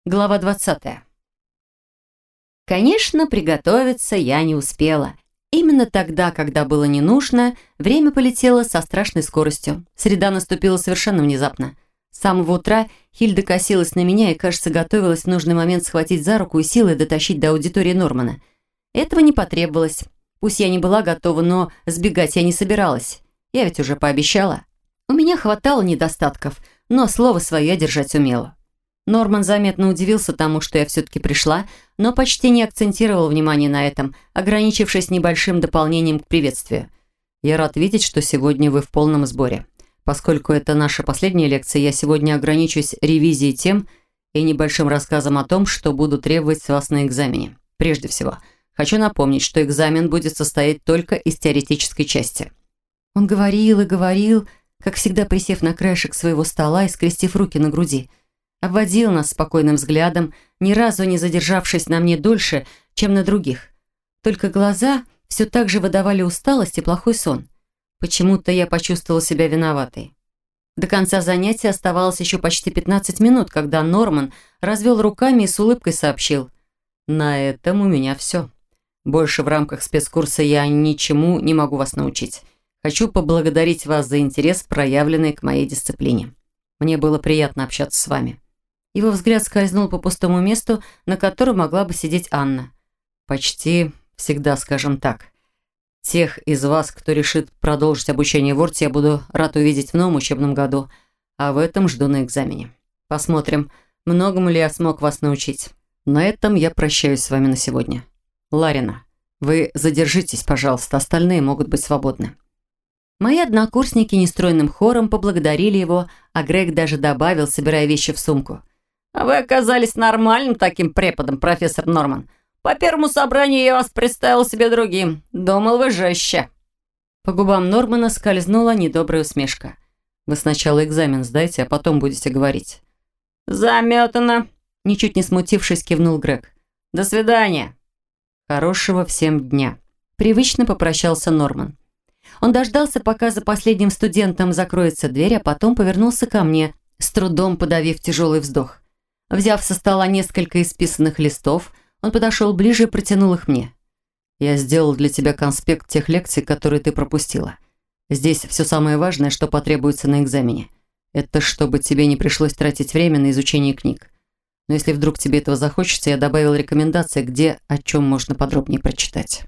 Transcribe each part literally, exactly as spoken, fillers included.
Глава двадцатая. Конечно, приготовиться я не успела. Именно тогда, когда было не нужно, время полетело со страшной скоростью. Среда наступила совершенно внезапно. С самого утра Хильда косилась на меня и, кажется, готовилась в нужный момент схватить за руку и силой дотащить до аудитории Нормана. Этого не потребовалось. Пусть я не была готова, но сбегать я не собиралась. Я ведь уже пообещала. У меня хватало недостатков, но слово свое я держать умела. Норман заметно удивился тому, что я все-таки пришла, но почти не акцентировал внимание на этом, ограничившись небольшим дополнением к приветствию. «Я рад видеть, что сегодня вы в полном сборе. Поскольку это наша последняя лекция, я сегодня ограничусь ревизией тем и небольшим рассказом о том, что буду требовать с вас на экзамене. Прежде всего, хочу напомнить, что экзамен будет состоять только из теоретической части». Он говорил и говорил, как всегда присев на краешек своего стола и скрестив руки на груди. Обводил нас спокойным взглядом, ни разу не задержавшись на мне дольше, чем на других. Только глаза все так же выдавали усталость и плохой сон. Почему-то я почувствовала себя виноватой. До конца занятия оставалось еще почти пятнадцать минут, когда Норман развел руками и с улыбкой сообщил: «На этом у меня все. Больше в рамках спецкурса я ничему не могу вас научить. Хочу поблагодарить вас за интерес, проявленный к моей дисциплине. Мне было приятно общаться с вами». Его взгляд скользнул по пустому месту, на котором могла бы сидеть Анна. «Почти всегда, скажем так. Тех из вас, кто решит продолжить обучение в Орте, я буду рад увидеть в новом учебном году, а в этом жду на экзамене. Посмотрим, многому ли я смог вас научить. На этом я прощаюсь с вами на сегодня. Ларина, вы задержитесь, пожалуйста, остальные могут быть свободны». Мои однокурсники нестройным хором поблагодарили его, а Грег даже добавил, собирая вещи в сумку: «А вы оказались нормальным таким преподом, профессор Норман. По первому собранию я вас представил себе другим. Думал, вы жестче». По губам Нормана скользнула недобрая усмешка. «Вы сначала экзамен сдайте, а потом будете говорить». «Заметано», – ничуть не смутившись, кивнул Грег. «До свидания». «Хорошего всем дня», – привычно попрощался Норман. Он дождался, пока за последним студентом закроется дверь, а потом повернулся ко мне, с трудом подавив тяжелый вздох. Взяв со стола несколько исписанных листов, он подошел ближе и протянул их мне. «Я сделал для тебя конспект тех лекций, которые ты пропустила. Здесь все самое важное, что потребуется на экзамене. Это чтобы тебе не пришлось тратить время на изучение книг. Но если вдруг тебе этого захочется, я добавил рекомендации, где о чем можно подробнее прочитать».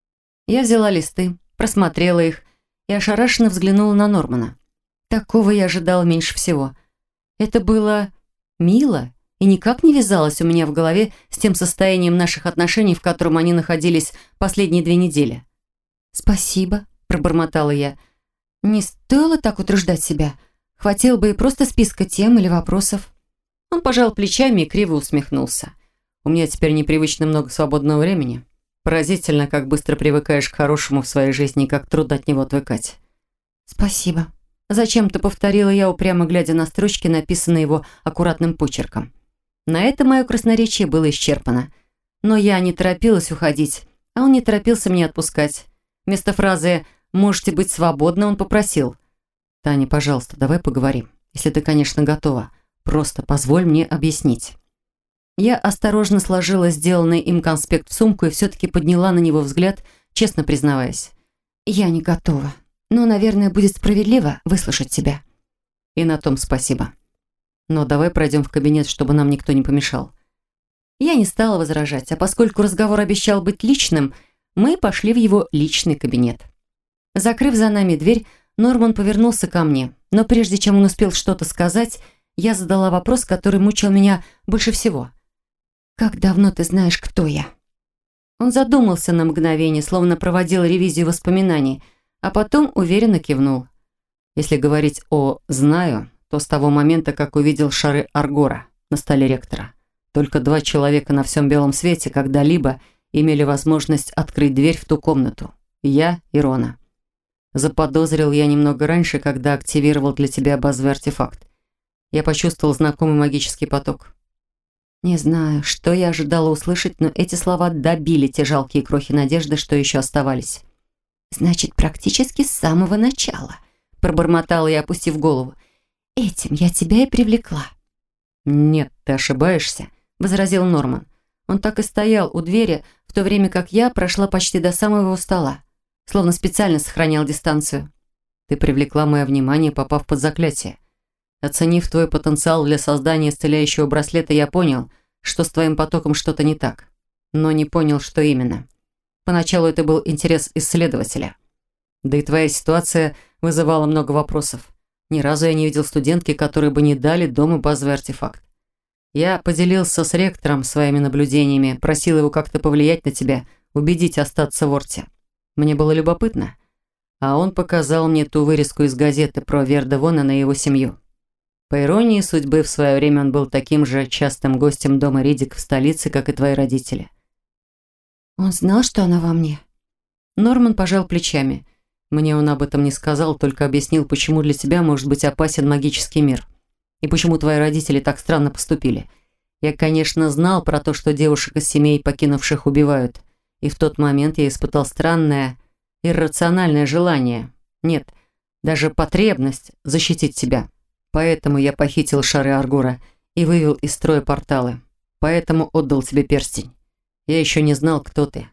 Я взяла листы, просмотрела их и ошарашенно взглянула на Нормана. Такого я ожидала меньше всего. Это было мило и никак не вязалось у меня в голове с тем состоянием наших отношений, в котором они находились последние две недели. «Спасибо», – пробормотала я. «Не стоило так утруждать себя. Хватило бы и просто списка тем или вопросов». Он пожал плечами и криво усмехнулся. «У меня теперь непривычно много свободного времени. Поразительно, как быстро привыкаешь к хорошему в своей жизни и как трудно от него отвыкать». «Спасибо», – зачем-то повторила я, упрямо глядя на строчки, написанные его аккуратным почерком. На это мое красноречие было исчерпано. Но я не торопилась уходить, а он не торопился меня отпускать. Вместо фразы «можете быть свободны» он попросил: «Таня, пожалуйста, давай поговорим. Если ты, конечно, готова. Просто позволь мне объяснить». Я осторожно сложила сделанный им конспект в сумку и все-таки подняла на него взгляд, честно признаваясь: «Я не готова, но, наверное, будет справедливо выслушать тебя». «И на том спасибо. Но давай пройдем в кабинет, чтобы нам никто не помешал». Я не стала возражать, а поскольку разговор обещал быть личным, мы пошли в его личный кабинет. Закрыв за нами дверь, Норман повернулся ко мне, но прежде чем он успел что-то сказать, я задала вопрос, который мучил меня больше всего. «Как давно ты знаешь, кто я?» Он задумался на мгновение, словно проводил ревизию воспоминаний, а потом уверенно кивнул. «Если говорить о «знаю», то с того момента, как увидел шары Аргора на столе ректора. Только два человека на всем белом свете когда-либо имели возможность открыть дверь в ту комнату. Я и Рона. Заподозрил я немного раньше, когда активировал для тебя базовый артефакт. Я почувствовал знакомый магический поток». Не знаю, что я ожидала услышать, но эти слова добили те жалкие крохи надежды, что еще оставались. «Значит, практически с самого начала», – пробормотала я, опустив голову. «Этим я тебя и привлекла». «Нет, ты ошибаешься», – возразил Норман. Он так и стоял у двери, в то время как я прошла почти до самого его стола, словно специально сохранял дистанцию. «Ты привлекла мое внимание, попав под заклятие. Оценив твой потенциал для создания исцеляющего браслета, я понял, что с твоим потоком что-то не так, но не понял, что именно. Поначалу это был интерес исследователя. Да и твоя ситуация вызывала много вопросов. Ни разу я не видел студентки, которые бы не дали дому базовый артефакт. Я поделился с ректором своими наблюдениями, просил его как-то повлиять на тебя, убедить остаться в Орте. Мне было любопытно. А он показал мне ту вырезку из газеты про Верда Вонена и его семью. По иронии судьбы, в свое время он был таким же частым гостем дома Ридик в столице, как и твои родители». «Он знал, что она во мне?» Норман пожал плечами. «Мне он об этом не сказал, только объяснил, почему для тебя может быть опасен магический мир. И почему твои родители так странно поступили. Я, конечно, знал про то, что девушек из семей, покинувших, убивают. И в тот момент я испытал странное, иррациональное желание. Нет, даже потребность защитить тебя. Поэтому я похитил шары Аргура и вывел из строя порталы. Поэтому отдал тебе перстень. Я еще не знал, кто ты».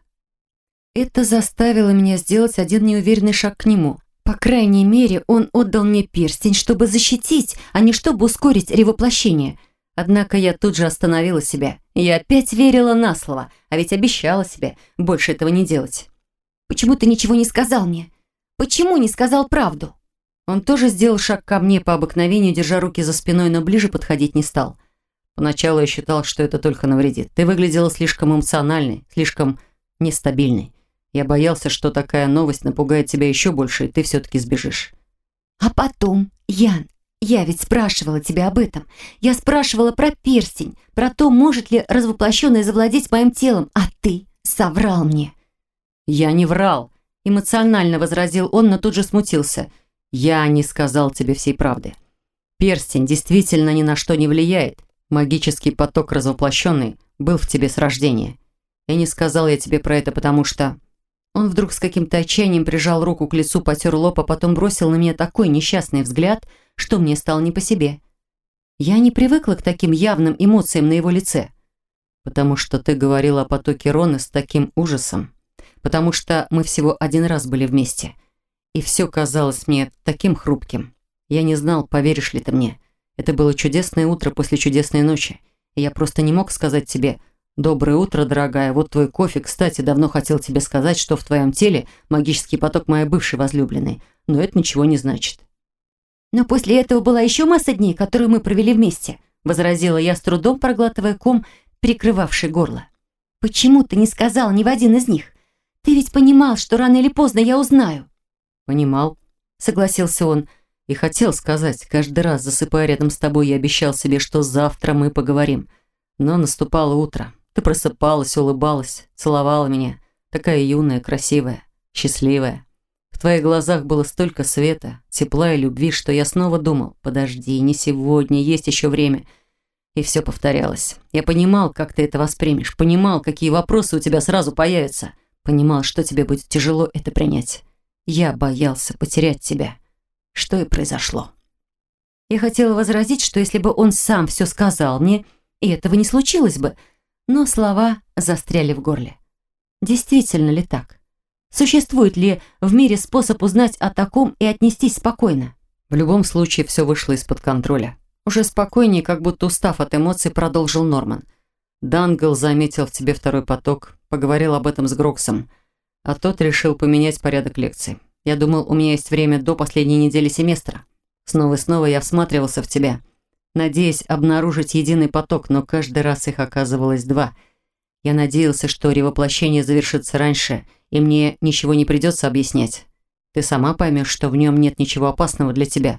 Это заставило меня сделать один неуверенный шаг к нему. По крайней мере, он отдал мне перстень, чтобы защитить, а не чтобы ускорить ревоплощение. Однако я тут же остановила себя. Я опять верила на слово, а ведь обещала себе больше этого не делать. «Почему ты ничего не сказал мне? Почему не сказал правду?» Он тоже сделал шаг ко мне по обыкновению, держа руки за спиной, но ближе подходить не стал. Поначалу я считал, что это только навредит. Ты выглядела слишком эмоциональной, слишком нестабильной. Я боялся, что такая новость напугает тебя еще больше, и ты все-таки сбежишь. А потом, Ян, я ведь спрашивала тебя об этом. Я спрашивала про перстень, про то, может ли развоплощенный завладеть моим телом, а ты соврал мне. Я не врал, эмоционально возразил он, но тут же смутился. Я не сказал тебе всей правды. Перстень действительно ни на что не влияет. Магический поток развоплощенный был в тебе с рождения. И не сказал я тебе про это, потому что... Он вдруг с каким-то отчаянием прижал руку к лицу, потер лоб, а потом бросил на меня такой несчастный взгляд, что мне стало не по себе. Я не привыкла к таким явным эмоциям на его лице. Потому что ты говорила о потоке Роны с таким ужасом. Потому что мы всего один раз были вместе. И все казалось мне таким хрупким. Я не знал, поверишь ли ты мне. Это было чудесное утро после чудесной ночи. И я просто не мог сказать тебе: «Доброе утро, дорогая, вот твой кофе. Кстати, давно хотел тебе сказать, что в твоем теле магический поток моей бывшей возлюбленной. Но это ничего не значит». «Но после этого была еще масса дней, которые мы провели вместе», возразила я, с трудом проглатывая ком, перекрывавший горло. «Почему ты не сказал ни в один из них? Ты ведь понимал, что рано или поздно я узнаю». «Понимал», согласился он, и хотел сказать. Каждый раз, засыпая рядом с тобой, я обещал себе, что завтра мы поговорим. Но наступало утро. Ты просыпалась, улыбалась, целовала меня. Такая юная, красивая, счастливая. В твоих глазах было столько света, тепла и любви, что я снова думал: подожди, не сегодня, есть еще время. И все повторялось. Я понимал, как ты это воспримешь. Понимал, какие вопросы у тебя сразу появятся. Понимал, что тебе будет тяжело это принять. Я боялся потерять тебя. Что и произошло. Я хотела возразить, что если бы он сам все сказал мне, и этого не случилось бы, но слова застряли в горле. Действительно ли так? Существует ли в мире способ узнать о таком и отнестись спокойно? В любом случае, все вышло из-под контроля. Уже спокойнее, как будто устав от эмоций, продолжил Норман. Дангл заметил в тебе второй поток, поговорил об этом с Гроксом, а тот решил поменять порядок лекций. Я думал, у меня есть время до последней недели семестра. Снова и снова я всматривался в тебя, надеясь обнаружить единый поток, но каждый раз их оказывалось два. Я надеялся, что ревоплощение завершится раньше, и мне ничего не придется объяснять. Ты сама поймешь, что в нем нет ничего опасного для тебя».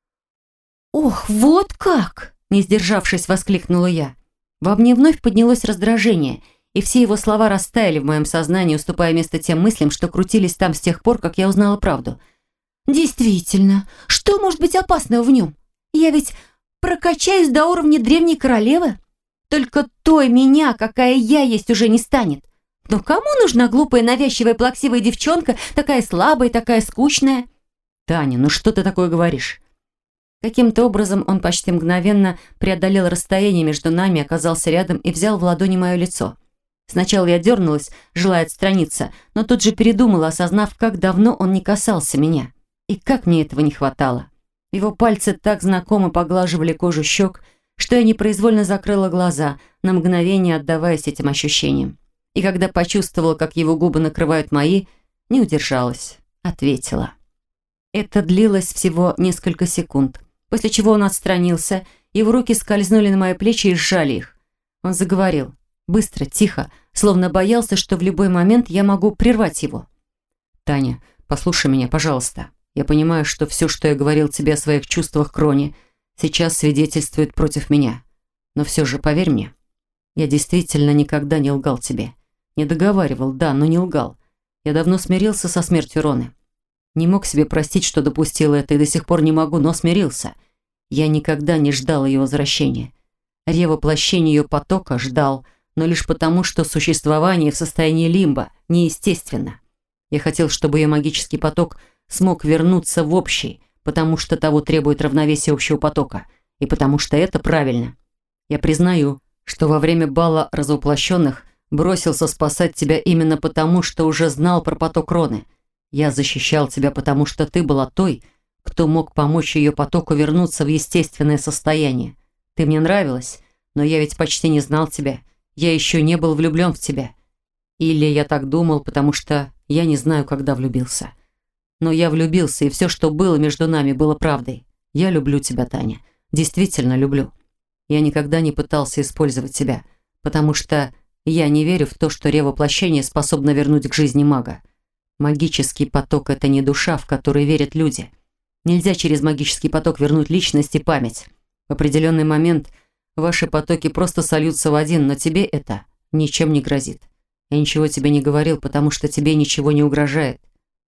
«Ох, вот как!» – не сдержавшись, воскликнула я. Во мне вновь поднялось раздражение, и все его слова растаяли в моем сознании, уступая место тем мыслям, что крутились там с тех пор, как я узнала правду. «Действительно, что может быть опасного в нем? Я ведь прокачаюсь до уровня древней королевы. Только той меня, какая я есть, уже не станет. Но кому нужна глупая, навязчивая, плаксивая девчонка, такая слабая, такая скучная?» «Таня, ну что ты такое говоришь?» Каким-то образом он почти мгновенно преодолел расстояние между нами, оказался рядом и взял в ладони мое лицо. Сначала я дернулась, желая отстраниться, но тут же передумала, осознав, как давно он не касался меня. И как мне этого не хватало. Его пальцы так знакомо поглаживали кожу щек, что я непроизвольно закрыла глаза, на мгновение отдаваясь этим ощущениям. И когда почувствовала, как его губы накрывают мои, не удержалась, ответила. Это длилось всего несколько секунд, после чего он отстранился, его руки скользнули на мои плечи и сжали их. Он заговорил, быстро, тихо, словно боялся, что в любой момент я могу прервать его. «Таня, послушай меня, пожалуйста. Я понимаю, что все, что я говорил тебе о своих чувствах к Роне, сейчас свидетельствует против меня. Но все же, поверь мне, я действительно никогда не лгал тебе. Не договаривал, да, но не лгал. Я давно смирился со смертью Роны. Не мог себе простить, что допустил это, и до сих пор не могу, но смирился. Я никогда не ждал ее возвращения. Ревоплощение ее потока ждал, но лишь потому, что существование в состоянии лимбо неестественно. Я хотел, чтобы ее магический поток смог вернуться в общий, потому что того требует равновесие общего потока, и потому что это правильно. Я признаю, что во время бала развоплощенных бросился спасать тебя именно потому, что уже знал про поток Роны. Я защищал тебя, потому что ты была той, кто мог помочь ее потоку вернуться в естественное состояние. Ты мне нравилась, но я ведь почти не знал тебя. Я еще не был влюблен в тебя. Или я так думал, потому что я не знаю, когда влюбился. Но я влюбился, и все, что было между нами, было правдой. Я люблю тебя, Таня. Действительно люблю. Я никогда не пытался использовать тебя, потому что я не верю в то, что ревоплощение способно вернуть к жизни мага. Магический поток – это не душа, в которой верят люди. Нельзя через магический поток вернуть личность и память. В определенный момент ваши потоки просто сольются в один, но тебе это ничем не грозит. Я ничего тебе не говорил, потому что тебе ничего не угрожает.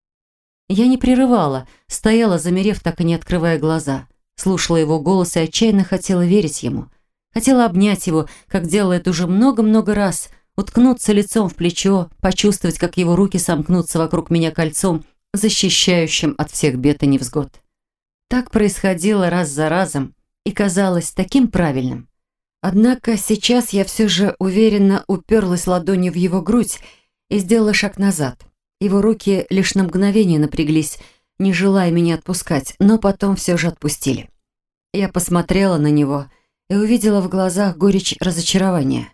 Я не прерывала, стояла, замерев, так и не открывая глаза. Слушала его голос и отчаянно хотела верить ему. Хотела обнять его, как делала это уже много-много раз, уткнуться лицом в плечо, почувствовать, как его руки сомкнутся вокруг меня кольцом, защищающим от всех бед и невзгод. Так происходило раз за разом и казалось таким правильным. Однако сейчас я все же уверенно уперлась ладонью в его грудь и сделала шаг назад. Его руки лишь на мгновение напряглись, не желая меня отпускать, но потом все же отпустили. Я посмотрела на него и увидела в глазах горечь разочарования.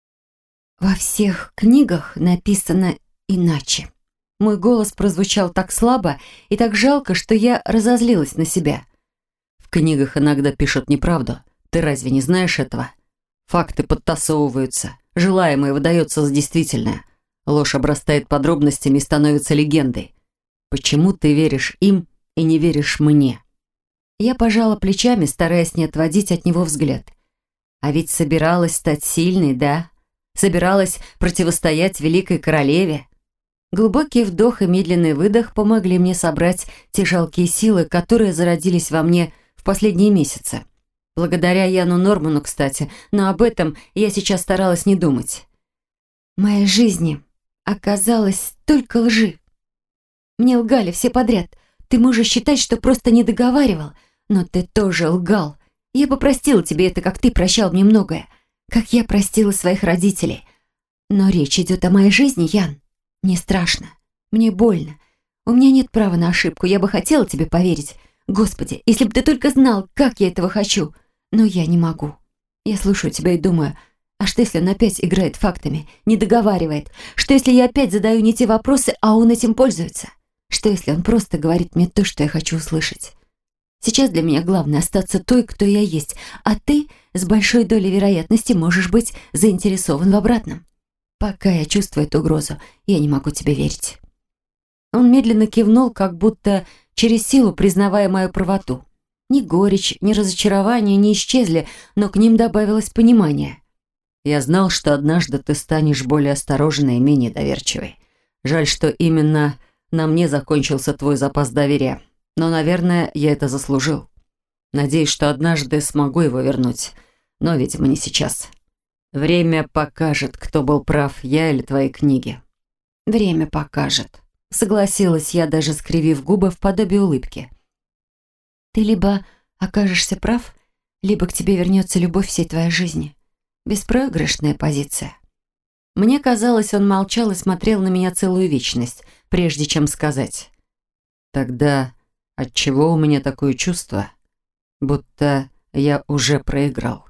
«Во всех книгах написано иначе». Мой голос прозвучал так слабо и так жалко, что я разозлилась на себя. «В книгах иногда пишут неправду. Ты разве не знаешь этого? Факты подтасовываются, желаемое выдается за действительное. Ложь обрастает подробностями и становится легендой. Почему ты веришь им и не веришь мне?» Я пожала плечами, стараясь не отводить от него взгляд. А ведь собиралась стать сильной, да? Собиралась противостоять великой королеве. Глубокий вдох и медленный выдох помогли мне собрать те жалкие силы, которые зародились во мне в последние месяцы. Благодаря Яну Норману, кстати, но об этом я сейчас старалась не думать. В моей жизни оказалось только лжи. Мне лгали все подряд. Ты можешь считать, что просто не договаривал, но ты тоже лгал. Я бы простила тебе это, как ты прощал мне многое, как я простила своих родителей. Но речь идет о моей жизни, Ян. Мне страшно, мне больно. У меня нет права на ошибку, я бы хотела тебе поверить. Господи, если бы ты только знал, как я этого хочу. Но я не могу. Я слушаю тебя и думаю, а что если он опять играет фактами, не договаривает? Что если я опять задаю не те вопросы, а он этим пользуется? Что если он просто говорит мне то, что я хочу услышать? Сейчас для меня главное остаться той, кто я есть, а ты с большой долей вероятности можешь быть заинтересован в обратном. Пока я чувствую эту угрозу, я не могу тебе верить». Он медленно кивнул, как будто через силу признавая мою правоту. Ни горечь, ни разочарование не исчезли, но к ним добавилось понимание. «Я знал, что однажды ты станешь более осторожной и менее доверчивой. Жаль, что именно на мне закончился твой запас доверия. Но, наверное, я это заслужил. Надеюсь, что однажды смогу его вернуть. Но, видимо, не сейчас. Время покажет, кто был прав, я или твои книги». «Время покажет», — согласилась я, даже скривив губы в подобие улыбки. «Ты либо окажешься прав, либо к тебе вернется любовь всей твоей жизни. Беспроигрышная позиция». Мне казалось, он молчал и смотрел на меня целую вечность, прежде чем сказать. «Тогда отчего у меня такое чувство, будто я уже проиграл?»